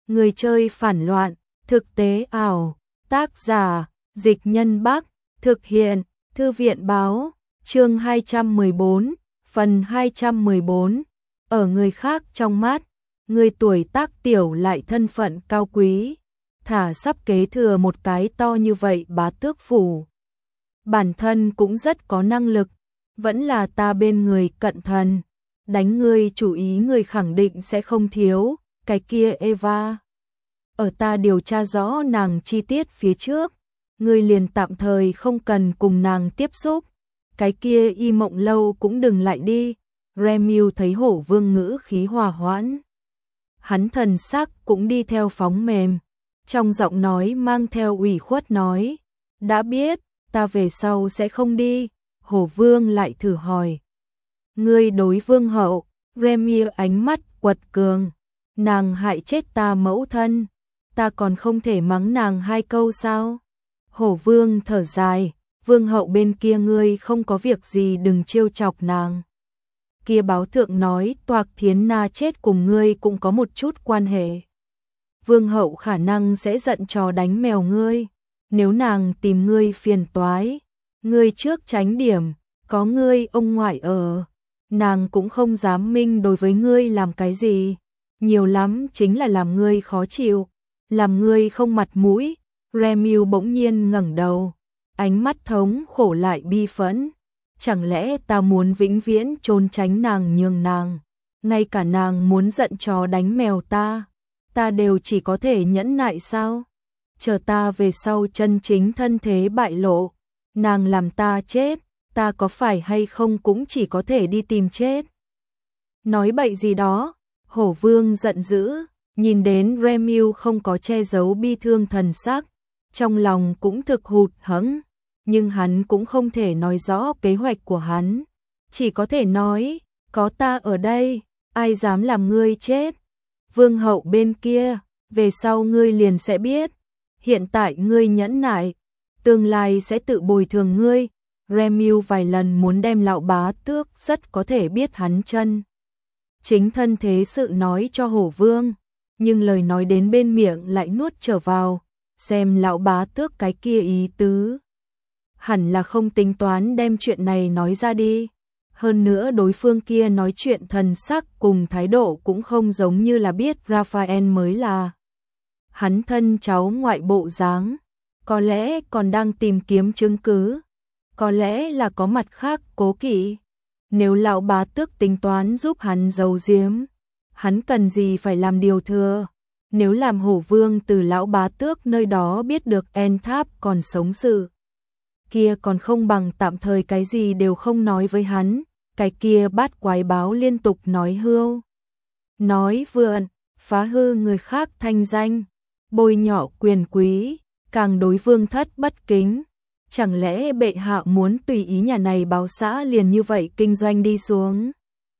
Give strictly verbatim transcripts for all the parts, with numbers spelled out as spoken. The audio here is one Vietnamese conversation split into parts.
Người chơi phản loạn, thực tế ảo, tác giả, Dịch Nhân Bắc, thực hiện, Thư viện báo, chương hai trăm mười bốn, phần hai trăm mười bốn, ở người khác trong mắt, người tuổi tác tiểu lại thân phận cao quý, thả sắp kế thừa một cái to như vậy bá tước phủ. Bản thân cũng rất có năng lực, vẫn là ta bên người cận thần, đánh ngươi chủ ý người khẳng định sẽ không thiếu, cái kia Eva. Ở ta điều tra rõ nàng chi tiết phía trước, ngươi liền tạm thời không cần cùng nàng tiếp xúc, cái kia Y Mộng Lâu cũng đừng lại đi. Remiu thấy Hổ Vương ngữ khí hòa hoãn, hắn thần sắc cũng đi theo phóng mềm, trong giọng nói mang theo ủy khuất nói, đã biết, ta về sau sẽ không đi. Hổ Vương lại thử hỏi, ngươi đối vương hậu? Remiu ánh mắt quật cường, nàng hại chết ta mẫu thân, ta còn không thể mắng nàng hai câu sao? Hổ Vương thở dài, vương hậu bên kia ngươi không có việc gì đừng trêu chọc nàng. Kia báo thượng nói Toạc Thiến Na chết cùng ngươi cũng có một chút quan hệ. Vương hậu khả năng sẽ giận chó đánh mèo ngươi, nếu nàng tìm ngươi phiền toái, ngươi trước tránh điểm, có ngươi ông ngoại ở, nàng cũng không dám minh đối với ngươi làm cái gì, nhiều lắm chính là làm ngươi khó chịu, làm ngươi không mặt mũi. Remiu bỗng nhiên ngẩng đầu, ánh mắt thống khổ lại bi phẫn. Chẳng lẽ ta muốn vĩnh viễn trốn tránh nàng nhường nàng, ngay cả nàng muốn giận chó đánh mèo ta, ta đều chỉ có thể nhẫn nại sao? Chờ ta về sau chân chính thân thế bại lộ, nàng làm ta chết, ta có phải hay không cũng chỉ có thể đi tìm chết. Nói bậy gì đó, Hổ Vương giận dữ, nhìn đến Remiu không có che giấu bi thương thần sắc, trong lòng cũng thực hụt hẫng. Nhưng hắn cũng không thể nói rõ kế hoạch của hắn, chỉ có thể nói, có ta ở đây, ai dám làm ngươi chết. Vương hậu bên kia, về sau ngươi liền sẽ biết, hiện tại ngươi nhẫn nại, tương lai sẽ tự bồi thường ngươi. Remiu vài lần muốn đem lão bá tước rất có thể biết hắn chân chính thân thế sự nói cho Hổ Vương, nhưng lời nói đến bên miệng lại nuốt trở vào, xem lão bá tước cái kia ý tứ. Hẳn là không tính toán đem chuyện này nói ra đi. Hơn nữa đối phương kia nói chuyện thần sắc cùng thái độ cũng không giống như là biết Raphael mới là hắn thân cháu ngoại bộ dáng. Có lẽ còn đang tìm kiếm chứng cứ, có lẽ là có mặt khác cố kỵ. Nếu lão bá tước tính toán giúp hắn giấu giếm, hắn cần gì phải làm điều thừa. Nếu làm Hổ Vương từ lão bá tước nơi đó biết được En Tháp còn sống sự, kia còn không bằng tạm thời cái gì đều không nói với hắn. Cái kia bát quái báo liên tục nói hưu, nói vượn, phá hư người khác thanh danh, bôi nhọ quyền quý, càng đối vương thất bất kính. Chẳng lẽ bệ hạ muốn tùy ý nhà này báo xã liền như vậy kinh doanh đi xuống?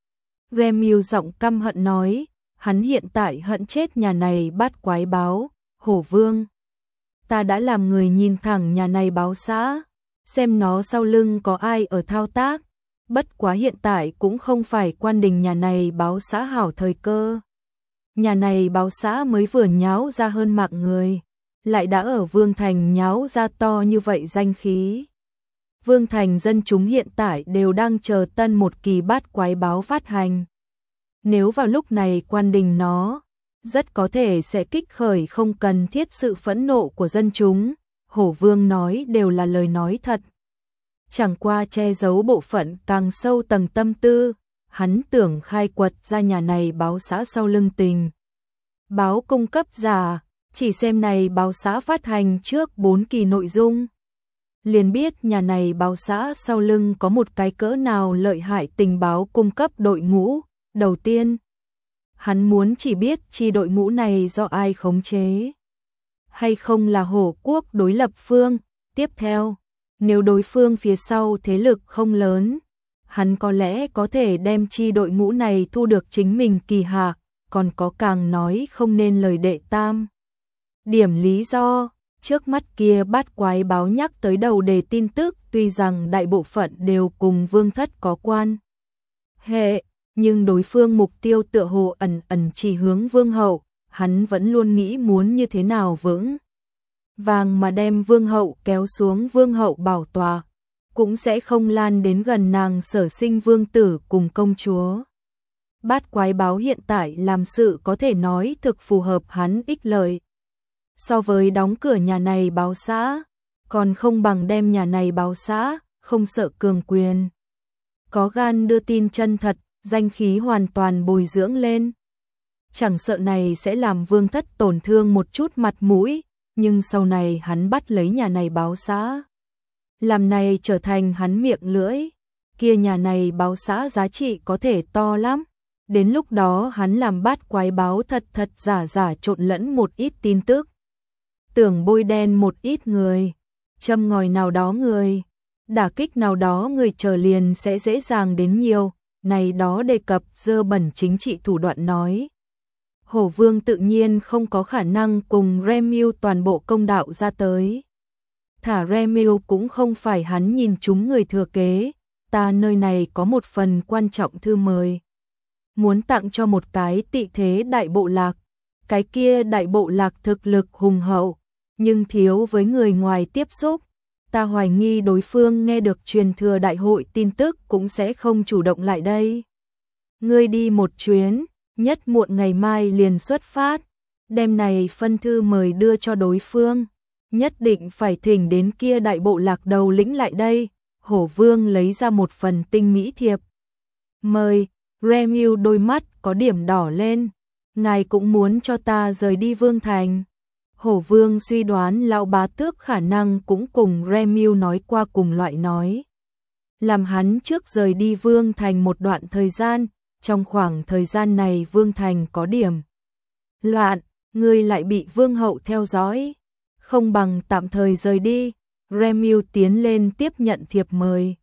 Remiu giọng căm hận nói, hắn hiện tại hận chết nhà này bát quái báo. Hổ Vương, ta đã làm người nhìn thẳng nhà này báo xã, xem nó sau lưng có ai ở thao tác, bất quá hiện tại cũng không phải quan đình nhà này báo xã hảo thời cơ. Nhà này báo xã mới vừa nháo ra hơn mạng người, lại đã ở Vương Thành nháo ra to như vậy danh khí. Vương Thành dân chúng hiện tại đều đang chờ tân một kỳ bát quái báo phát hành. Nếu vào lúc này quan đình nó, rất có thể sẽ kích khởi không cần thiết sự phẫn nộ của dân chúng. Hổ Vương nói đều là lời nói thật, chẳng qua che giấu bộ phận càng sâu tầng tâm tư, hắn tưởng khai quật ra nhà này báo xã sau lưng tình. Báo cung cấp giả, chỉ xem này báo xã phát hành trước bốn kỳ nội dung, liền biết nhà này báo xã sau lưng có một cái cỡ nào lợi hại tình báo cung cấp đội ngũ. Đầu tiên, hắn muốn chỉ biết chi đội ngũ này do ai khống chế, hay không là Hổ quốc đối lập phương. Tiếp theo, nếu đối phương phía sau thế lực không lớn, hắn có lẽ có thể đem chi đội ngũ này thu được chính mình kỳ hạ, còn có càng nói không nên lời đệ tam. Điểm lý do, trước mắt kia bát quái báo nhắc tới đầu đề tin tức tuy rằng đại bộ phận đều cùng vương thất có quan hệ, nhưng đối phương mục tiêu tựa hồ ẩn ẩn chỉ hướng vương hậu. hắn vẫn luôn nghĩ muốn như thế nào vững vàng mà đem vương hậu kéo xuống vương hậu bảo tọa, cũng sẽ không lan đến gần nàng Sở Sinh vương tử cùng công chúa. Bát quái báo hiện tại làm sự có thể nói thực phù hợp hắn ích lợi. So với đóng cửa nhà này báo xã, còn không bằng đem nhà này báo xã, không sợ cường quyền. Có gan đưa tin chân thật, danh khí hoàn toàn bồi dưỡng lên. Chẳng sợ này sẽ làm vương thất tổn thương một chút mặt mũi, nhưng sau này hắn bắt lấy nhà này báo xã. Làm này trở thành hắn miệng lưỡi, kia nhà này báo xã giá trị có thể to lắm. Đến lúc đó hắn làm bát quái báo thật thật giả giả trộn lẫn một ít tin tức. Tưởng bôi đen một ít người, châm ngòi nào đó người, đả kích nào đó người chờ liền sẽ dễ dàng đến nhiều, này đó đề cập dơ bẩn chính trị thủ đoạn nói. Hổ Vương tự nhiên không có khả năng cùng Remil toàn bộ công đạo ra tới. Thả Remil cũng không phải hắn nhìn chúng người thừa kế, ta nơi này có một phần quan trọng thư mời. Muốn tặng cho một cái tị thế đại bộ lạc, cái kia đại bộ lạc thực lực hùng hậu, nhưng thiếu với người ngoài tiếp xúc. Ta hoài nghi đối phương nghe được truyền thừa đại hội tin tức cũng sẽ không chủ động lại đây. Ngươi đi một chuyến, nhất muộn ngày mai liền xuất phát, đem này phân thư mời đưa cho đối phương, nhất định phải thỉnh đến kia đại bộ lạc đầu lĩnh lại đây. Hổ Vương lấy ra một phần tinh mỹ thiệp mời. Remil đôi mắt có điểm đỏ lên, ngài cũng muốn cho ta rời đi Vương Thành. Hổ Vương suy đoán lão bá tước khả năng cũng cùng Remil nói qua cùng loại nói. Làm hắn trước rời đi Vương Thành một đoạn thời gian, trong khoảng thời gian này Vương Thành có điểm loạn, ngươi lại bị Vương hậu theo dõi, không bằng tạm thời rời đi. Remil tiến lên tiếp nhận thiệp mời.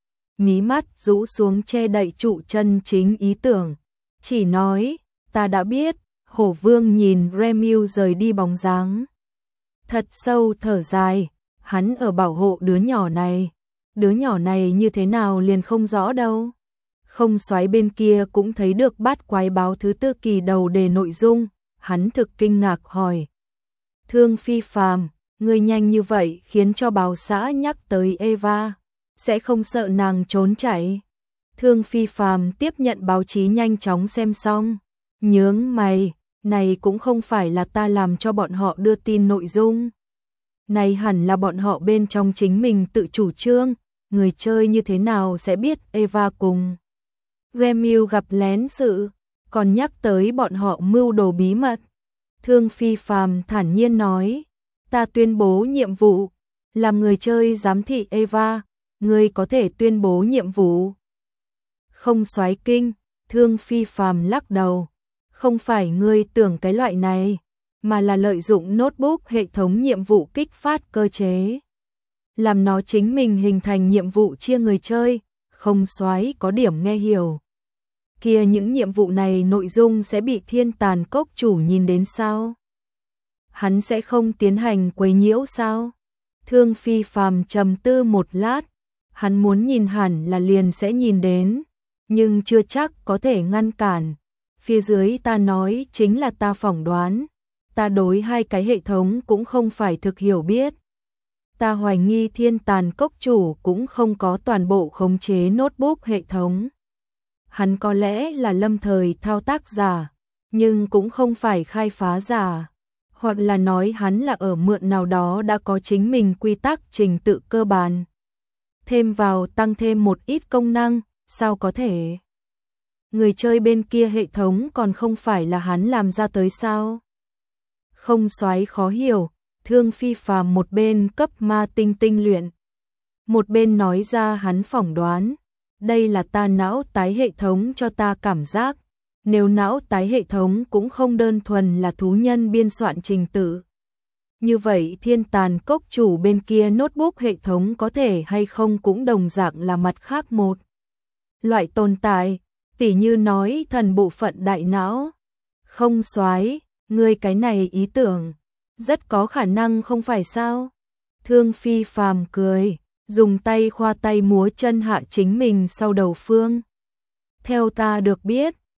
Mí mắt rũ xuống che đậy trụ chân chính ý tưởng, chỉ nói, ta đã biết. Hổ Vương nhìn Remil rời đi bóng dáng, thật sâu thở dài, hắn ở bảo hộ đứa nhỏ này, đứa nhỏ này như thế nào liền không rõ đâu. Không Soái bên kia cũng thấy được bát quái báo thứ tư kỳ đầu đề nội dung, hắn thực kinh ngạc hỏi. Thương Phi Phàm, ngươi nhanh như vậy khiến cho báo xã nhắc tới Eva, sẽ không sợ nàng trốn chạy? Thương Phi Phàm tiếp nhận báo chí nhanh chóng xem xong, nhướng mày, này cũng không phải là ta làm cho bọn họ đưa tin nội dung. Này hẳn là bọn họ bên trong chính mình tự chủ trương, người chơi như thế nào sẽ biết Eva cùng Remil gặp lén sự, còn nhắc tới bọn họ mưu đồ bí mật. Thương Phi Phàm thản nhiên nói, ta tuyên bố nhiệm vụ, làm người chơi giám thị Eva, ngươi có thể tuyên bố nhiệm vụ. Không Soái kinh, Thương Phi Phàm lắc đầu, không phải ngươi tưởng cái loại này, mà là lợi dụng notebook hệ thống nhiệm vụ kích phát cơ chế, làm nó chính mình hình thành nhiệm vụ chia người chơi. Không Soái có điểm nghe hiểu. Kia những nhiệm vụ này nội dung sẽ bị Thiên Tàn Cốc chủ nhìn đến sao? Hắn sẽ không tiến hành quấy nhiễu sao? Thương Phi Phàm trầm tư một lát, hắn muốn nhìn hẳn là liền sẽ nhìn đến, nhưng chưa chắc có thể ngăn cản. Phía dưới ta nói chính là ta phỏng đoán, ta đối hai cái hệ thống cũng không phải thực hiểu biết. Ta hoài nghi Thiên Tàn Cốc chủ cũng không có toàn bộ khống chế notebook hệ thống. Hắn có lẽ là lâm thời thao tác giả, nhưng cũng không phải khai phá giả, hoặc là nói hắn là ở mượn nào đó đã có chính mình quy tắc trình tự cơ bản. Thêm vào tăng thêm một ít công năng, sao có thể? Người chơi bên kia hệ thống còn không phải là hắn làm ra tới sao? Không Soái khó hiểu, Thương Phi Phàm một bên cấp ma tinh tinh luyện, một bên nói ra hắn phỏng đoán, đây là ta não tái hệ thống cho ta cảm giác, nếu não tái hệ thống cũng không đơn thuần là thú nhân biên soạn trình tự. Như vậy Thiên Tàn Cốc chủ bên kia notebook hệ thống có thể hay không cũng đồng dạng là mặt khác một loại tồn tại, tỉ như nói thần bộ phận đại não. Không Soái, ngươi cái này ý tưởng rất có khả năng không phải sao? Thương Phi Phàm cười, dùng tay khoa tay múa chân hạ chính mình sau đầu phương. Theo ta được biết,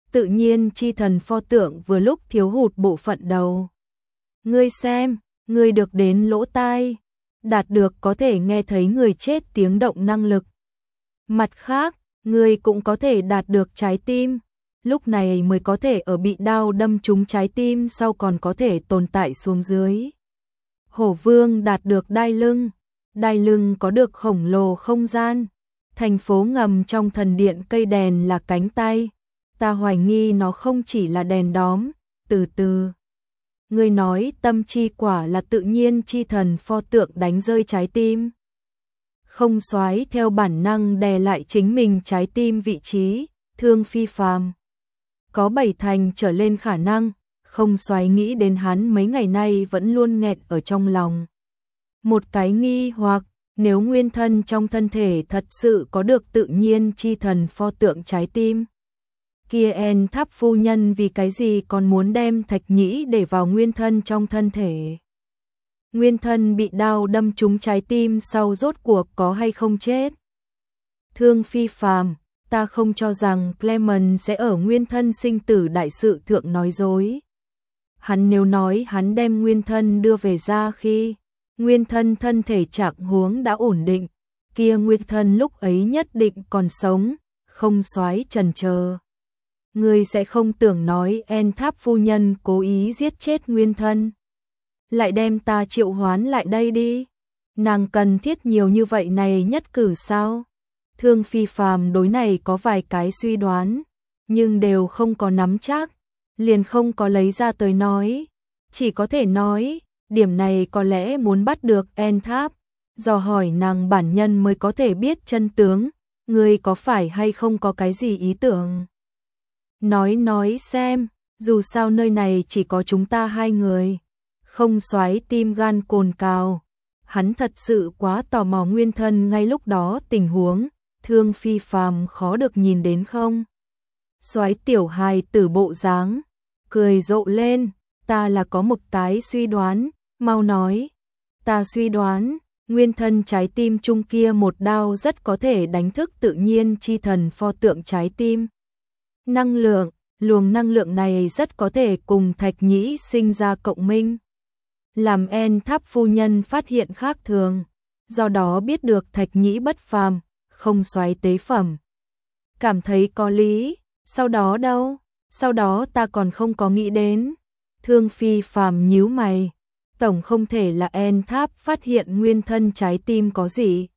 tự nhiên chi thần pho tượng vừa lúc thiếu hụt bộ phận đầu. Ngươi xem, ngươi được đến lỗ tai, đạt được có thể nghe thấy người chết tiếng động năng lực. Mặt khác, ngươi cũng có thể đạt được trái tim, lúc này mới có thể ở bị đao đâm trúng trái tim sau còn có thể tồn tại xuống dưới. Hổ vương đạt được đai lưng, đai lưng có được khổng lồ không gian. Thành phố ngầm trong thần điện cây đèn là cánh tay, ta hoài nghi nó không chỉ là đèn đóm, từ từ. Ngươi nói tâm chi quả là tự nhiên chi thần pho tượng đánh rơi trái tim. Không Soái theo bản năng đè lại chính mình trái tim vị trí, Thương phi phàm. Có bảy thành trở lên khả năng, Không Soái nghĩ đến hắn mấy ngày nay vẫn luôn nghẹn ở trong lòng. Một cái nghi hoặc, nếu nguyên thân trong thân thể thật sự có được tự nhiên chi thần pho tượng trái tim. Kia En Tháp phu nhân vì cái gì còn muốn đem Thạch Nhĩ để vào nguyên thân trong thân thể. Nguyên thân bị đao đâm trúng trái tim sau rốt cuộc có hay không chết. Thương phi phàm, ta không cho rằng Clement sẽ ở nguyên thân sinh tử đại sự thượng nói dối. Hắn nếu nói hắn đem nguyên thân đưa về ra khi nguyên thân thân thể trạng huống đã ổn định, kia nguyên thân lúc ấy nhất định còn sống, Không Soái chần chờ. Ngươi sẽ không tưởng nói En Tháp phu nhân cố ý giết chết nguyên thân. Lại đem ta triệu hoán lại đây đi. Nàng cần thiết nhiều như vậy này nhất cử sao? Thương phi phàm đối này có vài cái suy đoán, nhưng đều không có nắm chắc, liền không có lấy ra tới nói. Chỉ có thể nói, điểm này có lẽ muốn bắt được En Tháp, dò hỏi nàng bản nhân mới có thể biết chân tướng, ngươi có phải hay không có cái gì ý tưởng. Nói nói xem, dù sao nơi này chỉ có chúng ta hai người. Không Soái tim gan cồn cào, hắn thật sự quá tò mò nguyên thân ngay lúc đó tình huống, Thương phi phàm khó được nhìn đến không. Soái tiểu hài tử bộ dáng, cười rộ lên, ta là có một cái suy đoán, mau nói. Ta suy đoán, nguyên thân trái tim chung kia một đao rất có thể đánh thức tự nhiên chi thần pho tượng trái tim. Năng lượng, luồng năng lượng này rất có thể cùng Thạch Nhĩ sinh ra cộng minh. Làm En Tháp phu nhân phát hiện khác thường, do đó biết được Thạch Nhĩ bất phàm, Không Soái tế phẩm. Cảm thấy có lý, sau đó đâu, sau đó ta còn không có nghĩ đến. Thương phi phàm nhíu mày, tổng không thể là En Tháp phát hiện nguyên thân trái tim có gì.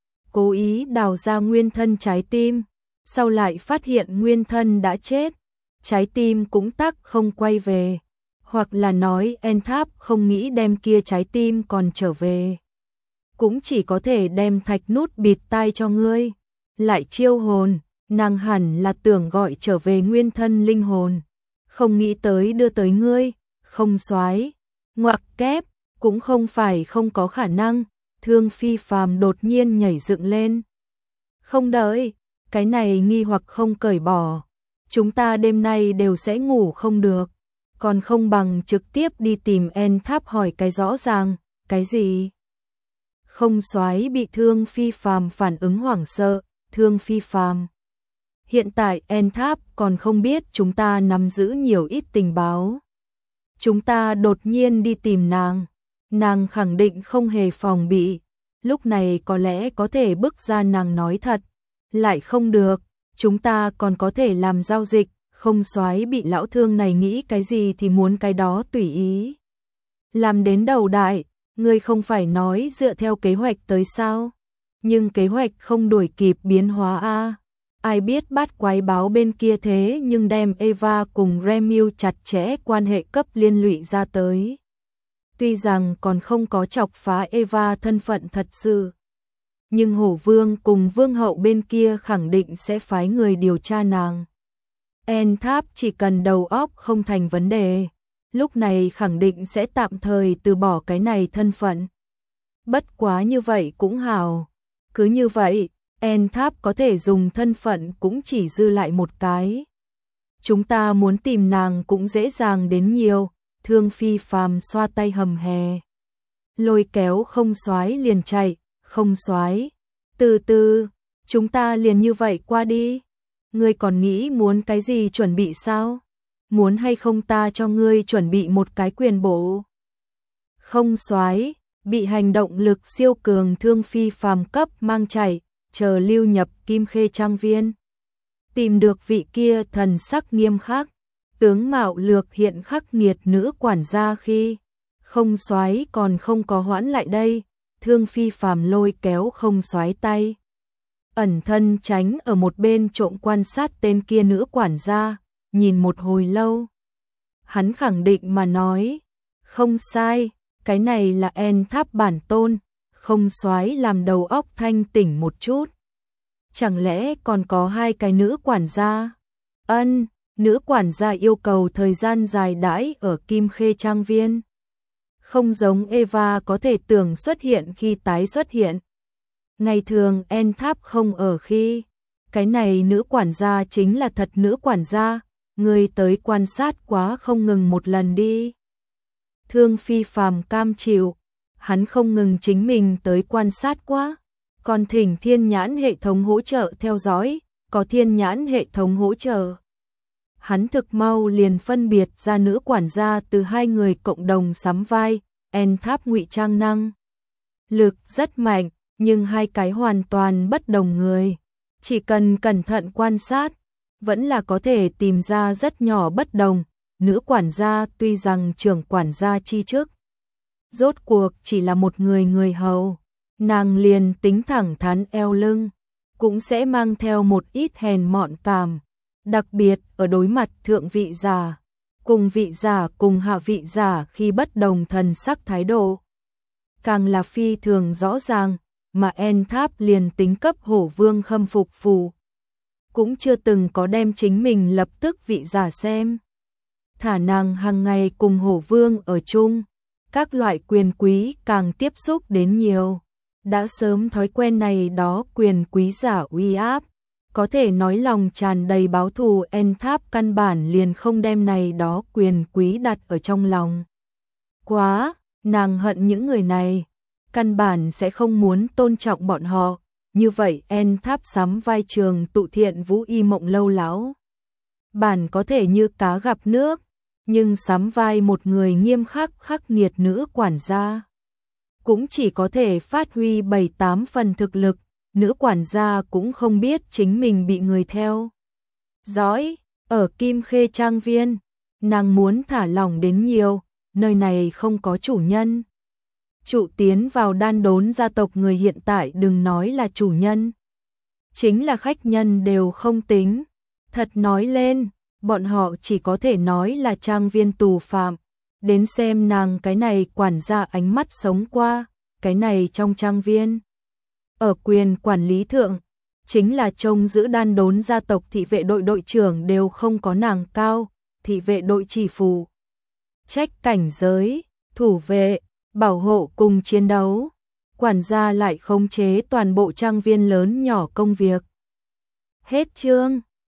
Cố ý đào ra nguyên thân trái tim, sau lại phát hiện nguyên thân đã chết, trái tim cũng tắc không quay về. Hoặc là nói En Tháp không nghĩ đem kia trái tim còn trở về. Cũng chỉ có thể đem thạch nút bịt tai cho ngươi. Lại chiêu hồn, nàng hẳn là tưởng gọi trở về nguyên thân linh hồn. Không nghĩ tới đưa tới ngươi, Không Soái. Ngoặc kép, cũng không phải không có khả năng. Thương phi phàm đột nhiên nhảy dựng lên. Không đợi, cái này nghi hoặc không cởi bỏ. Chúng ta đêm nay đều sẽ ngủ không được. Còn không bằng trực tiếp đi tìm En Tháp hỏi cái rõ ràng, cái gì? Không Soái bị Thương phi phàm phản ứng hoảng sợ, Thương phi phàm. Hiện tại En Tháp còn không biết chúng ta nắm giữ nhiều ít tình báo. Chúng ta đột nhiên đi tìm nàng, nàng khẳng định không hề phòng bị, lúc này có lẽ có thể bức ra nàng nói thật, lại không được, chúng ta còn có thể làm giao dịch. Không Soái bị lão thương này nghĩ cái gì thì muốn cái đó tùy ý. Làm đến đầu đại, ngươi không phải nói dựa theo kế hoạch tới sao? Nhưng kế hoạch không đuổi kịp biến hóa a. Ai biết bát quái báo bên kia thế nhưng đem Eva cùng Remil chặt chẽ quan hệ cấp liên lụy ra tới. Tuy rằng còn không có chọc phá Eva thân phận thật sự, nhưng Hổ Vương cùng Vương hậu bên kia khẳng định sẽ phái người điều tra nàng. En Tháp chỉ cần đầu óc không thành vấn đề, lúc này khẳng định sẽ tạm thời từ bỏ cái này thân phận. Bất quá như vậy cũng hào. Cứ như vậy, En Tháp có thể dùng thân phận cũng chỉ dư lại một cái. Chúng ta muốn tìm nàng cũng dễ dàng đến nhiều, Thương phi phàm xoa tay hầm hè. Lôi kéo Không Soái liền chạy, Không Soái. Từ từ, chúng ta liền như vậy qua đi. Ngươi còn nghĩ muốn cái gì chuẩn bị sao? Muốn hay không ta cho ngươi chuẩn bị một cái quyền bộ? Không soái, bị hành động lực siêu cường Thương Phi phàm cấp mang chạy, chờ lưu nhập Kim Khê Trang Viên. Tìm được vị kia thần sắc nghiêm khắc, tướng mạo lược hiện khắc nghiệt nữ quản gia khi không soái còn không có hoãn lại đây, Thương Phi phàm lôi kéo không soái tay. Ẩn thân tránh ở một bên trộm quan sát tên kia nữ quản gia, nhìn một hồi lâu. Hắn khẳng định mà nói, không sai, cái này là En Tháp bản tôn, không soái làm đầu óc thanh tỉnh một chút. Chẳng lẽ còn có hai cái nữ quản gia? Ân, nữ quản gia yêu cầu thời gian dài đãi ở Kim Khê Trang Viên. Không giống Eva có thể tưởng xuất hiện khi tái xuất hiện. Ngày thường En Tháp không ở khi. Cái này nữ quản gia chính là thật nữ quản gia, người tới quan sát quá không ngừng một lần đi. Thương Phi phàm cam chịu, hắn không ngừng chính mình tới quan sát quá. Còn thỉnh thiên nhãn hệ thống hỗ trợ theo dõi, có thiên nhãn hệ thống hỗ trợ. Hắn thực mau liền phân biệt ra nữ quản gia từ hai người cộng đồng sắm vai, En Tháp ngụy trang năng. Lực rất mạnh, nhưng hai cái hoàn toàn bất đồng người. Chỉ cần cẩn thận quan sát, vẫn là có thể tìm ra rất nhỏ bất đồng. Nữ quản gia tuy rằng trưởng quản gia chi chức, rốt cuộc chỉ là một người người hầu. Nàng liền tính thẳng thắn eo lưng, cũng sẽ mang theo một ít hèn mọn cảm, đặc biệt ở đối mặt thượng vị giả, cùng vị giả cùng hạ vị giả khi bất đồng thần sắc thái độ. Càng là phi thường rõ ràng, mà En Tháp liền tính cấp hổ vương khâm phục phù, cũng chưa từng có đem chính mình lập tức vị giả xem. Thả nàng hàng ngày cùng hổ vương ở chung, các loại quyền quý càng tiếp xúc đến nhiều. Đã sớm thói quen này đó quyền quý giả uy áp, có thể nói lòng tràn đầy báo thù. En Tháp căn bản liền không đem này đó quyền quý đặt ở trong lòng. Quá, nàng hận những người này, căn bản sẽ không muốn tôn trọng bọn họ, như vậy En Tháp sắm vai Trường Tụ Thiện Vũ Y Mộng Lâu lão bản có thể như cá gặp nước, nhưng sắm vai một người nghiêm khắc khắc nghiệt nữ quản gia, cũng chỉ có thể phát huy bảy tám phần thực lực. Nữ quản gia cũng không biết chính mình bị người theo dõi. Ở Kim Khê Trang Viên, nàng muốn thả lỏng đến nhiều, nơi này không có chủ nhân. Trụ tiến vào đan đốn gia tộc người hiện tại đừng nói là chủ nhân, chính là khách nhân đều không tính. Thật nói lên, bọn họ chỉ có thể nói là trang viên tù phạm. Đến xem nàng cái này quản gia ánh mắt sống qua, cái này trong trang viên. Ở quyền quản lý thượng, chính là trông giữ đan đốn gia tộc thị vệ đội đội trưởng đều không có nàng cao, thị vệ đội chỉ phụ trách cảnh giới, thủ vệ, bảo hộ cùng chiến đấu. Quản gia lại khống chế toàn bộ trang viên lớn nhỏ công việc. Hết chương.